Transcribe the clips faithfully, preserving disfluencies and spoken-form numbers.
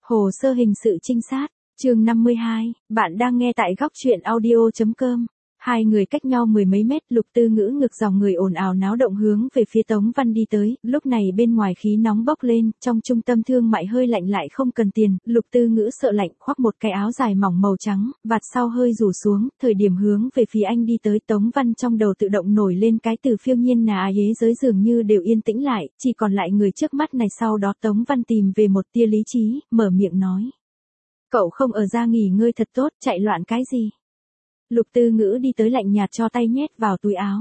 Hồ sơ hình sự trinh sát, chương năm mươi hai, bạn đang nghe tại góc truyện audio.com. Hai người cách nhau mười mấy mét, Lục Tư Ngữ ngực dòng người ồn ào náo động hướng về phía Tống Văn đi tới, lúc này bên ngoài khí nóng bốc lên, trong trung tâm thương mại hơi lạnh lại không cần tiền, Lục Tư Ngữ sợ lạnh khoác một cái áo dài mỏng màu trắng, vạt sau hơi rủ xuống, thời điểm hướng về phía anh đi tới Tống Văn trong đầu tự động nổi lên cái từ phiêu nhiên nà ghế giới dường như đều yên tĩnh lại, chỉ còn lại người trước mắt này. Sau đó Tống Văn tìm về một tia lý trí, mở miệng nói. Cậu không ở ra nghỉ ngơi thật tốt, chạy loạn cái gì? Lục Tư Ngữ đi tới lạnh nhạt cho tay nhét vào túi áo.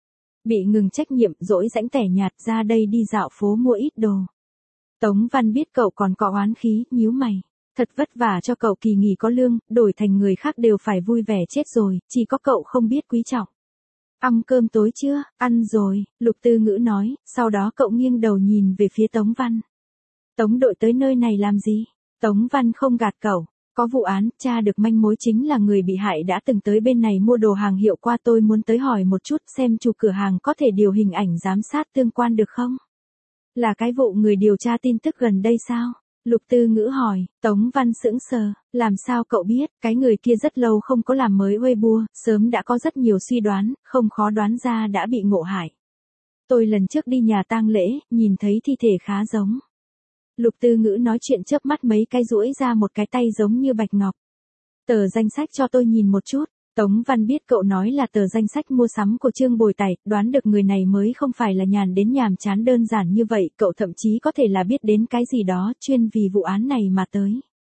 Bị ngừng trách nhiệm, dỗi rãnh tẻ nhạt, ra đây đi dạo phố mua ít đồ. Tống Văn biết cậu còn có oán khí, nhíu mày. Thật vất vả cho cậu kỳ nghỉ có lương, đổi thành người khác đều phải vui vẻ chết rồi, chỉ có cậu không biết quý trọng. Ăn cơm tối chưa? Ăn rồi, Lục Tư Ngữ nói, sau đó cậu nghiêng đầu nhìn về phía Tống Văn. Tống đội tới nơi này làm gì? Tống Văn không gạt cậu. Có vụ án, tra được manh mối chính là người bị hại đã từng tới bên này mua đồ hàng hiệu qua, tôi muốn tới hỏi một chút xem chủ cửa hàng có thể điều hình ảnh giám sát tương quan được không? Là cái vụ người điều tra tin tức gần đây sao? Lục Tư Ngữ hỏi. Tống Văn sững sờ, làm sao cậu biết? Cái người kia rất lâu không có làm mới Weibo, sớm đã có rất nhiều suy đoán, không khó đoán ra đã bị ngộ hại. Tôi lần trước đi nhà tang lễ, nhìn thấy thi thể khá giống. Lục Tư Ngữ nói chuyện chớp mắt mấy cái duỗi ra một cái tay giống như bạch ngọc. Tờ danh sách cho tôi nhìn một chút. Tống Văn biết cậu nói là tờ danh sách mua sắm của Trương Bồi Tài, đoán được người này mới không phải là nhàn đến nhàm chán đơn giản như vậy, cậu thậm chí có thể là biết đến cái gì đó chuyên vì vụ án này mà tới.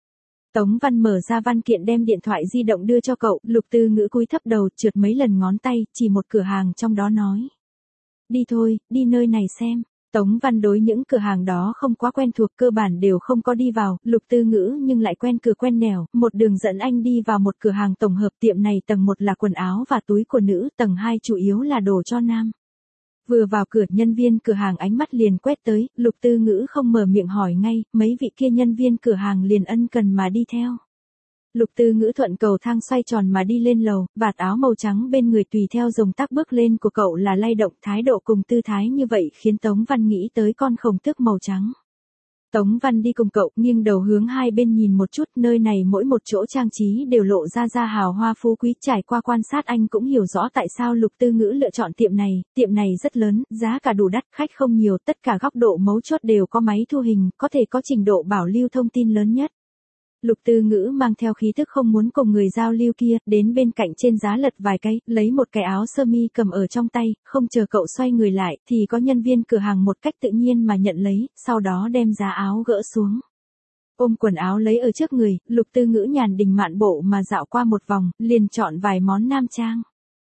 Tống Văn mở ra văn kiện đem điện thoại di động đưa cho cậu, Lục Tư Ngữ cúi thấp đầu trượt mấy lần ngón tay, chỉ một cửa hàng trong đó nói. Đi thôi, đi nơi này xem. Tống Văn đối những cửa hàng đó không quá quen thuộc, cơ bản đều không có đi vào, Lục Tư Ngữ nhưng lại quen cửa quen nẻo, một đường dẫn anh đi vào một cửa hàng tổng hợp. Tiệm này tầng một là quần áo và túi của nữ, tầng hai chủ yếu là đồ cho nam. Vừa vào cửa, nhân viên cửa hàng ánh mắt liền quét tới, Lục Tư Ngữ không mở miệng hỏi ngay, mấy vị kia nhân viên cửa hàng liền ân cần mà đi theo. Lục Tư Ngữ thuận cầu thang xoay tròn mà đi lên lầu, vạt áo màu trắng bên người tùy theo dòng tác bước lên của cậu là lay động, thái độ cùng tư thái như vậy khiến Tống Văn nghĩ tới con khổng tước màu trắng. Tống Văn đi cùng cậu, nghiêng đầu hướng hai bên nhìn một chút, nơi này mỗi một chỗ trang trí đều lộ ra ra hào hoa phú quý, trải qua quan sát anh cũng hiểu rõ tại sao Lục Tư Ngữ lựa chọn tiệm này, tiệm này rất lớn, giá cả đủ đắt, khách không nhiều, tất cả góc độ mấu chốt đều có máy thu hình, có thể có trình độ bảo lưu thông tin lớn nhất. Lục Tư Ngữ mang theo khí thức không muốn cùng người giao lưu kia, đến bên cạnh trên giá lật vài cái, lấy một cái áo sơ mi cầm ở trong tay, không chờ cậu xoay người lại, thì có nhân viên cửa hàng một cách tự nhiên mà nhận lấy, sau đó đem giá áo gỡ xuống. Ôm quần áo lấy ở trước người, Lục Tư Ngữ nhàn đình mạn bộ mà dạo qua một vòng, liền chọn vài món nam trang.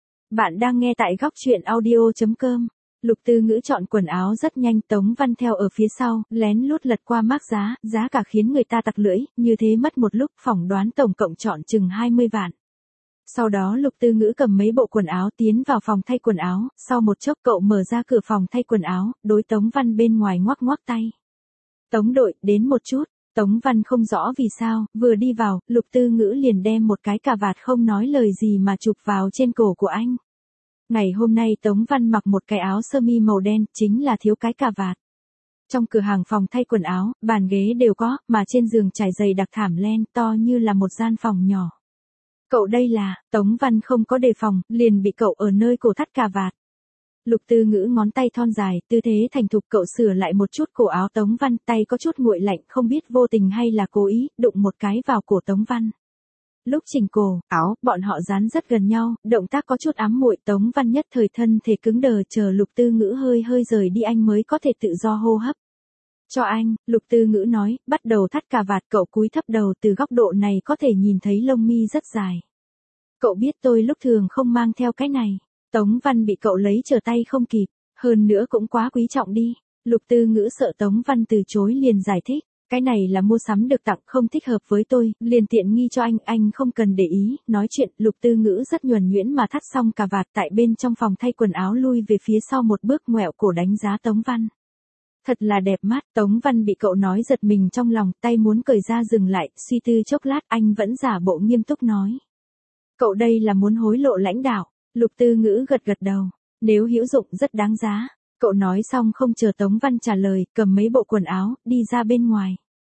Bạn đang nghe tại góc truyện audio.com. Lục Tư Ngữ chọn quần áo rất nhanh, Tống Văn theo ở phía sau, lén lút lật qua mác giá, giá cả khiến người ta tặc lưỡi, như thế mất một lúc, phỏng đoán tổng cộng chọn chừng hai mươi vạn. Sau đó Lục Tư Ngữ cầm mấy bộ quần áo tiến vào phòng thay quần áo, sau một chốc cậu mở ra cửa phòng thay quần áo, đối Tống Văn bên ngoài ngoắc ngoắc tay. Tống đội, đến một chút. Tống Văn không rõ vì sao, vừa đi vào, Lục Tư Ngữ liền đem một cái cà vạt không nói lời gì mà chụp vào trên cổ của anh. Ngày hôm nay Tống Văn mặc một cái áo sơ mi màu đen, chính là thiếu cái cà vạt. Trong cửa hàng phòng thay quần áo, bàn ghế đều có, mà trên giường trải dày đặc thảm len, to như là một gian phòng nhỏ. Cậu đây là, Tống Văn không có đề phòng, liền bị cậu ở nơi cổ thắt cà vạt. Lục Tư Ngữ ngón tay thon dài, tư thế thành thục, cậu sửa lại một chút cổ áo Tống Văn, tay có chút nguội lạnh, không biết vô tình hay là cố ý, đụng một cái vào cổ Tống Văn. Lúc chỉnh cổ, áo, bọn họ dán rất gần nhau, động tác có chút ám muội, Tống Văn nhất thời thân thể cứng đờ, chờ Lục Tư Ngữ hơi hơi rời đi anh mới có thể tự do hô hấp. Cho anh, Lục Tư Ngữ nói, bắt đầu thắt cà vạt, cậu cúi thấp đầu, từ góc độ này có thể nhìn thấy lông mi rất dài. Cậu biết tôi lúc thường không mang theo cái này. Tống Văn bị cậu lấy trở tay không kịp, hơn nữa cũng quá quý trọng đi. Lục Tư Ngữ sợ Tống Văn từ chối liền giải thích. Cái này là mua sắm được tặng, không thích hợp với tôi, liền tiện nghi cho anh, anh không cần để ý. Nói chuyện, Lục Tư Ngữ rất nhuần nhuyễn mà thắt xong cà vạt tại bên trong phòng thay quần áo, lui về phía sau một bước, ngoẹo cổ đánh giá Tống Văn. Thật là đẹp mắt, Tống Văn bị cậu nói giật mình trong lòng, tay muốn cởi ra dừng lại, suy tư chốc lát, anh vẫn giả bộ nghiêm túc nói. Cậu đây là muốn hối lộ lãnh đạo. Lục Tư Ngữ gật gật đầu, nếu hữu dụng rất đáng giá. Cậu nói xong không chờ Tống Văn trả lời, cầm mấy bộ quần áo, đi ra bên ngoài.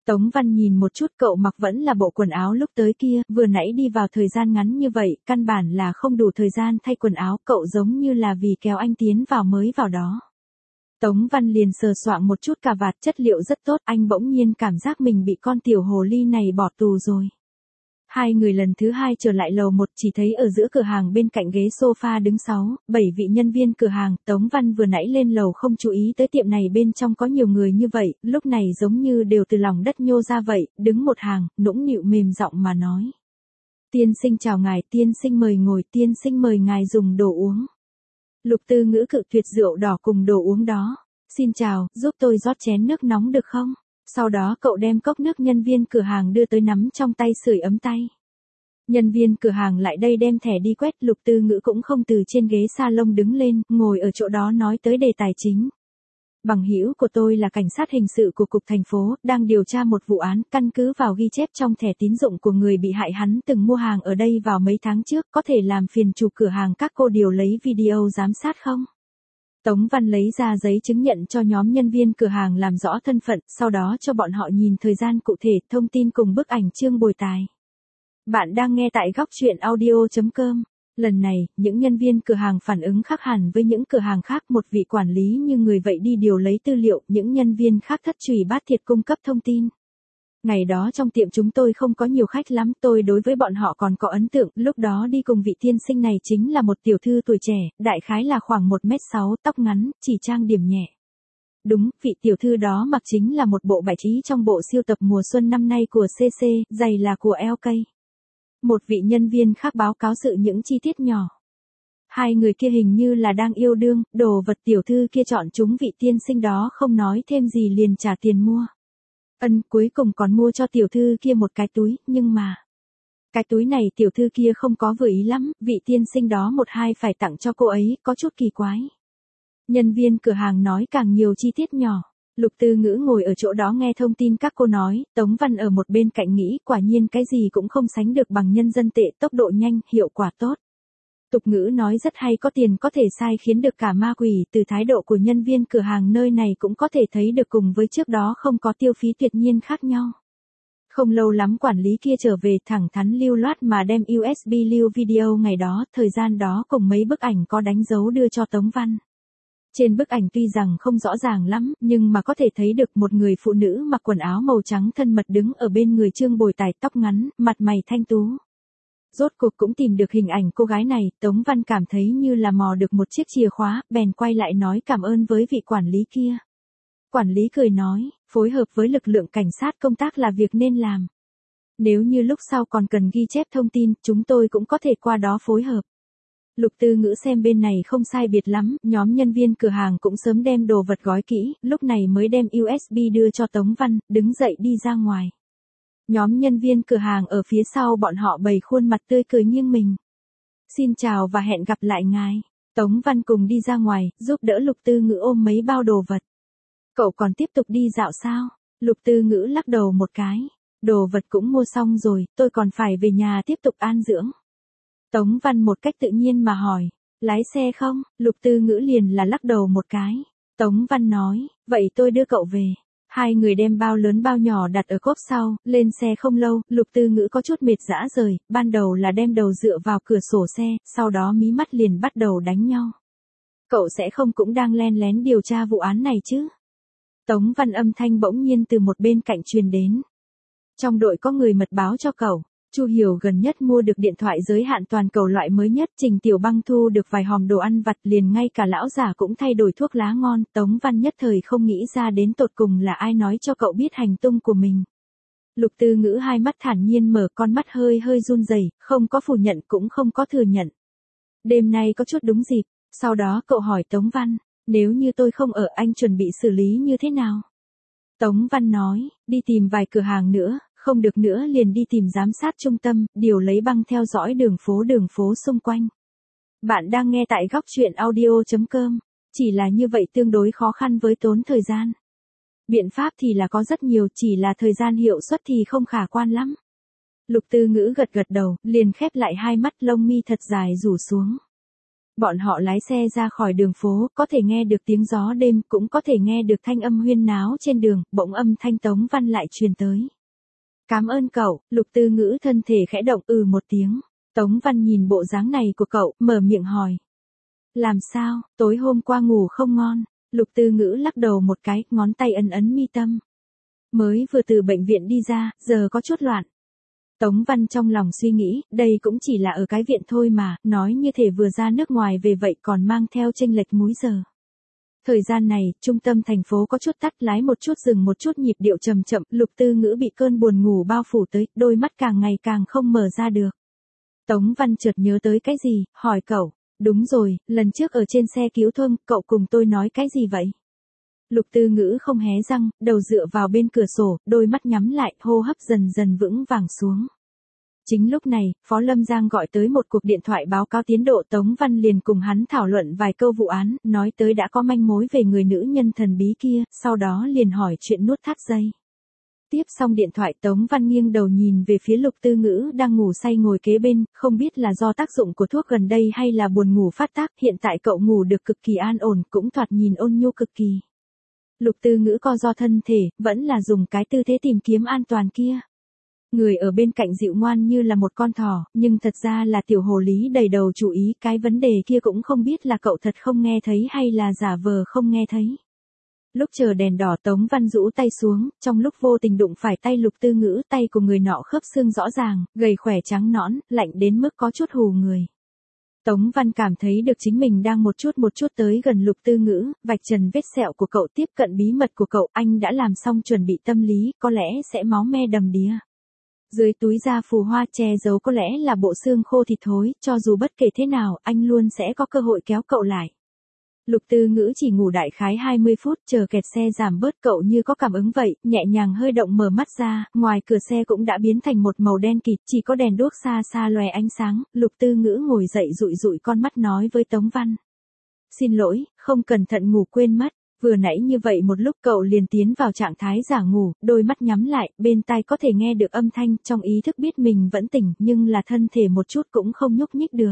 Tống Văn nhìn một chút, cậu mặc vẫn là bộ quần áo lúc tới kia, vừa nãy đi vào thời gian ngắn như vậy, căn bản là không đủ thời gian thay quần áo, cậu giống như là vì kéo anh tiến vào mới vào đó. Tống Văn liền sờ soạng một chút cà vạt, chất liệu rất tốt, anh bỗng nhiên cảm giác mình bị con tiểu hồ ly này bỏ tù rồi. Hai người lần thứ hai trở lại lầu một, chỉ thấy ở giữa cửa hàng bên cạnh ghế sofa đứng sáu, bảy vị nhân viên cửa hàng. Tống Văn vừa nãy lên lầu không chú ý tới tiệm này bên trong có nhiều người như vậy, lúc này giống như đều từ lòng đất nhô ra vậy, đứng một hàng, nũng nịu mềm giọng mà nói. Tiên sinh chào ngài, tiên sinh mời ngồi, tiên sinh mời ngài dùng đồ uống. Lục Tư Ngữ cự tuyệt rượu đỏ cùng đồ uống đó. Xin chào, giúp tôi rót chén nước nóng được không? Sau đó cậu đem cốc nước nhân viên cửa hàng đưa tới nắm trong tay sưởi ấm tay. Nhân viên cửa hàng lại đây đem thẻ đi quét, Lục Tư Ngữ cũng không từ trên ghế salon đứng lên, ngồi ở chỗ đó nói tới đề tài chính. Bằng hữu của tôi là cảnh sát hình sự của cục thành phố, đang điều tra một vụ án, căn cứ vào ghi chép trong thẻ tín dụng của người bị hại, hắn từng mua hàng ở đây vào mấy tháng trước, có thể làm phiền chủ cửa hàng các cô điều lấy video giám sát không? Tống Văn lấy ra giấy chứng nhận cho nhóm nhân viên cửa hàng làm rõ thân phận, sau đó cho bọn họ nhìn thời gian cụ thể, thông tin cùng bức ảnh Trương Bồi Tài. Bạn đang nghe tại góc truyện audio chấm com. Lần này, những nhân viên cửa hàng phản ứng khác hẳn với những cửa hàng khác, một vị quản lý như người vậy đi điều lấy tư liệu, những nhân viên khác thất trùy bát thiệt cung cấp thông tin. Ngày đó trong tiệm chúng tôi không có nhiều khách lắm, tôi đối với bọn họ còn có ấn tượng, lúc đó đi cùng vị tiên sinh này chính là một tiểu thư tuổi trẻ, đại khái là khoảng một mét sáu, tóc ngắn, chỉ trang điểm nhẹ. Đúng, vị tiểu thư đó mặc chính là một bộ bài trí trong bộ siêu tập mùa xuân năm nay của xê xê, giày là của lờ ca. Một vị nhân viên khác báo cáo sự những chi tiết nhỏ. Hai người kia hình như là đang yêu đương, đồ vật tiểu thư kia chọn chúng vị tiên sinh đó không nói thêm gì liền trả tiền mua. Ân, cuối cùng còn mua cho tiểu thư kia một cái túi, nhưng mà... Cái túi này tiểu thư kia không có vừa ý lắm, vị tiên sinh đó một hai phải tặng cho cô ấy, có chút kỳ quái. Nhân viên cửa hàng nói càng nhiều chi tiết nhỏ. Lục Tư Ngữ ngồi ở chỗ đó nghe thông tin các cô nói, Tống Văn ở một bên cạnh nghĩ quả nhiên cái gì cũng không sánh được bằng nhân dân tệ, tốc độ nhanh, hiệu quả tốt. Tục ngữ nói rất hay, có tiền có thể sai khiến được cả ma quỷ, từ thái độ của nhân viên cửa hàng nơi này cũng có thể thấy được cùng với trước đó không có tiêu phí tuyệt nhiên khác nhau. Không lâu lắm quản lý kia trở về thẳng thắn lưu loát mà đem u ét bê lưu video ngày đó, thời gian đó cùng mấy bức ảnh có đánh dấu đưa cho Tống Văn. Trên bức ảnh tuy rằng không rõ ràng lắm, nhưng mà có thể thấy được một người phụ nữ mặc quần áo màu trắng thân mật đứng ở bên người Trương Bồi Tài, tóc ngắn, mặt mày thanh tú. Rốt cuộc cũng tìm được hình ảnh cô gái này, Tống Văn cảm thấy như là mò được một chiếc chìa khóa, bèn quay lại nói cảm ơn với vị quản lý kia. Quản lý cười nói, phối hợp với lực lượng cảnh sát công tác là việc nên làm. Nếu như lúc sau còn cần ghi chép thông tin, chúng tôi cũng có thể qua đó phối hợp. Lục Tư Ngữ xem bên này không sai biệt lắm, nhóm nhân viên cửa hàng cũng sớm đem đồ vật gói kỹ, lúc này mới đem u ét bê đưa cho Tống Văn, đứng dậy đi ra ngoài. Nhóm nhân viên cửa hàng ở phía sau bọn họ bày khuôn mặt tươi cười nghiêng mình. Xin chào và hẹn gặp lại ngài. Tống Văn cùng đi ra ngoài, giúp đỡ Lục Tư Ngữ ôm mấy bao đồ vật. Cậu còn tiếp tục đi dạo sao? Lục Tư Ngữ lắc đầu một cái. Đồ vật cũng mua xong rồi, tôi còn phải về nhà tiếp tục an dưỡng. Tống Văn một cách tự nhiên mà hỏi, lái xe không? Lục Tư Ngữ liền là lắc đầu một cái. Tống Văn nói, vậy tôi đưa cậu về. Hai người đem bao lớn bao nhỏ đặt ở cốp sau, lên xe không lâu, Lục Tư Ngữ có chút mệt rã rời, ban đầu là đem đầu dựa vào cửa sổ xe, sau đó mí mắt liền bắt đầu đánh nhau. Cậu sẽ không cũng đang len lén điều tra vụ án này chứ? Tống Văn âm thanh bỗng nhiên từ một bên cạnh truyền đến. Trong đội có người mật báo cho cậu. Chu Hiểu gần nhất mua được điện thoại giới hạn toàn cầu loại mới nhất, Trình Tiểu Băng thu được vài hòm đồ ăn vặt, liền ngay cả lão giả cũng thay đổi thuốc lá ngon, Tống Văn nhất thời không nghĩ ra đến tột cùng là ai nói cho cậu biết hành tung của mình. Lục Tư Ngữ hai mắt thản nhiên mở, con mắt hơi hơi run rẩy, không có phủ nhận cũng không có thừa nhận. Đêm nay có chút đúng dịp, sau đó cậu hỏi Tống Văn, nếu như tôi không ở anh chuẩn bị xử lý như thế nào? Tống Văn nói, đi tìm vài cửa hàng nữa. Không được nữa liền đi tìm giám sát trung tâm, điều lấy băng theo dõi đường phố đường phố xung quanh. Bạn đang nghe tại góc truyện audio chấm com. Chỉ là như vậy tương đối khó khăn với tốn thời gian. Biện pháp thì là có rất nhiều, chỉ là thời gian hiệu suất thì không khả quan lắm. Lục Tư Ngữ gật gật đầu, liền khép lại hai mắt, lông mi thật dài rủ xuống. Bọn họ lái xe ra khỏi đường phố, có thể nghe được tiếng gió đêm, cũng có thể nghe được thanh âm huyên náo trên đường, bỗng âm thanh Tống Văn lại truyền tới. Cảm ơn cậu, Lục Tư Ngữ thân thể khẽ động ừ một tiếng. Tống Văn nhìn bộ dáng này của cậu, mở miệng hỏi. Làm sao, tối hôm qua ngủ không ngon? Lục Tư Ngữ lắc đầu một cái, ngón tay ấn ấn mi tâm. Mới vừa từ bệnh viện đi ra, giờ có chút loạn. Tống Văn trong lòng suy nghĩ, đây cũng chỉ là ở cái viện thôi mà, nói như thể vừa ra nước ngoài về vậy còn mang theo chênh lệch múi giờ. Thời gian này, trung tâm thành phố có chút tắt lái một chút dừng một chút nhịp điệu chậm chậm, Lục Tư Ngữ bị cơn buồn ngủ bao phủ tới, đôi mắt càng ngày càng không mở ra được. Tống Văn chợt nhớ tới cái gì, hỏi cậu, đúng rồi, lần trước ở trên xe cứu thương, cậu cùng tôi nói cái gì vậy? Lục Tư Ngữ không hé răng, đầu dựa vào bên cửa sổ, đôi mắt nhắm lại, hô hấp dần dần vững vàng xuống. Chính lúc này, Phó Lâm Giang gọi tới một cuộc điện thoại báo cáo tiến độ, Tống Văn liền cùng hắn thảo luận vài câu vụ án, nói tới đã có manh mối về người nữ nhân thần bí kia, sau đó liền hỏi chuyện nút thắt dây. Tiếp xong điện thoại, Tống Văn nghiêng đầu nhìn về phía Lục Tư Ngữ đang ngủ say ngồi kế bên, không biết là do tác dụng của thuốc gần đây hay là buồn ngủ phát tác, hiện tại cậu ngủ được cực kỳ an ổn, cũng thoạt nhìn ôn nhu cực kỳ. Lục Tư Ngữ co do thân thể, vẫn là dùng cái tư thế tìm kiếm an toàn kia. Người ở bên cạnh dịu ngoan như là một con thỏ, nhưng thật ra là tiểu hồ lý đầy đầu chú ý, cái vấn đề kia cũng không biết là cậu thật không nghe thấy hay là giả vờ không nghe thấy. Lúc chờ đèn đỏ, Tống Văn rũ tay xuống, trong lúc vô tình đụng phải tay Lục Tư Ngữ, tay của người nọ khớp xương rõ ràng, gầy khỏe trắng nõn, lạnh đến mức có chút hù người. Tống Văn cảm thấy được chính mình đang một chút một chút tới gần Lục Tư Ngữ, vạch trần vết sẹo của cậu, tiếp cận bí mật của cậu, anh đã làm xong chuẩn bị tâm lý, có lẽ sẽ máu me đầm đìa. Dưới túi da phù hoa che giấu có lẽ là bộ xương khô thịt thối, cho dù bất kể thế nào, anh luôn sẽ có cơ hội kéo cậu lại. Lục Tư Ngữ chỉ ngủ đại khái hai mươi phút, chờ kẹt xe giảm bớt, cậu như có cảm ứng vậy, nhẹ nhàng hơi động mở mắt ra, ngoài cửa xe cũng đã biến thành một màu đen kịt, chỉ có đèn đuốc xa xa lòe ánh sáng. Lục Tư Ngữ ngồi dậy dụi dụi con mắt nói với Tống Văn. Xin lỗi, không cẩn thận ngủ quên mất. Vừa nãy như vậy một lúc cậu liền tiến vào trạng thái giả ngủ, đôi mắt nhắm lại, bên tai có thể nghe được âm thanh, trong ý thức biết mình vẫn tỉnh, nhưng là thân thể một chút cũng không nhúc nhích được.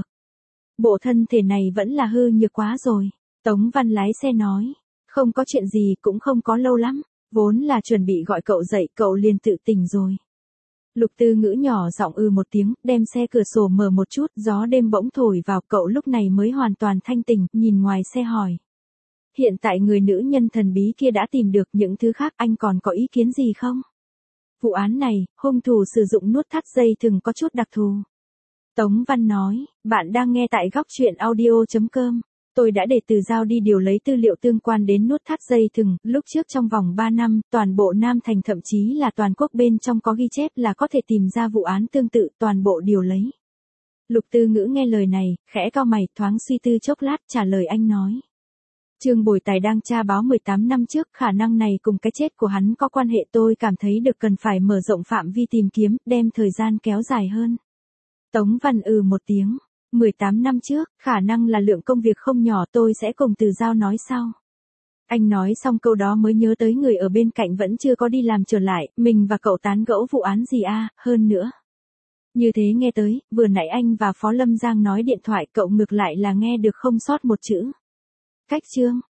Bộ thân thể này vẫn là hư nhược quá rồi. Tống Văn lái xe nói, không có chuyện gì, cũng không có lâu lắm, vốn là chuẩn bị gọi cậu dậy, cậu liền tự tỉnh rồi. Lục Tư Ngữ nhỏ giọng ư một tiếng, đem xe cửa sổ mở một chút, gió đêm bỗng thổi vào, cậu lúc này mới hoàn toàn thanh tỉnh, nhìn ngoài xe hỏi. Hiện tại người nữ nhân thần bí kia đã tìm được, những thứ khác anh còn có ý kiến gì không? Vụ án này, hung thủ sử dụng nút thắt dây thừng có chút đặc thù. Tống Văn nói, bạn đang nghe tại góc truyện audio chấm com. Tôi đã để Từ Giao đi điều lấy tư liệu tương quan đến nút thắt dây thừng, lúc trước trong vòng ba năm, toàn bộ Nam Thành thậm chí là toàn quốc bên trong có ghi chép là có thể tìm ra vụ án tương tự, toàn bộ điều lấy. Lục Tư Ngữ nghe lời này, khẽ cau mày, thoáng suy tư chốc lát, trả lời anh nói. Trương Bồi Tài đang tra báo mười tám năm trước, khả năng này cùng cái chết của hắn có quan hệ, tôi cảm thấy được cần phải mở rộng phạm vi tìm kiếm, đem thời gian kéo dài hơn. Tống Văn ừ một tiếng. mười tám năm trước, khả năng là lượng công việc không nhỏ, tôi sẽ cùng Từ Giao nói sau. Anh nói xong câu đó mới nhớ tới người ở bên cạnh vẫn chưa có đi làm trở lại, mình và cậu tán gẫu vụ án gì à, hơn nữa. Như thế nghe tới, vừa nãy anh và Phó Lâm Giang nói điện thoại, cậu ngược lại là nghe được không sót một chữ. Cách chương,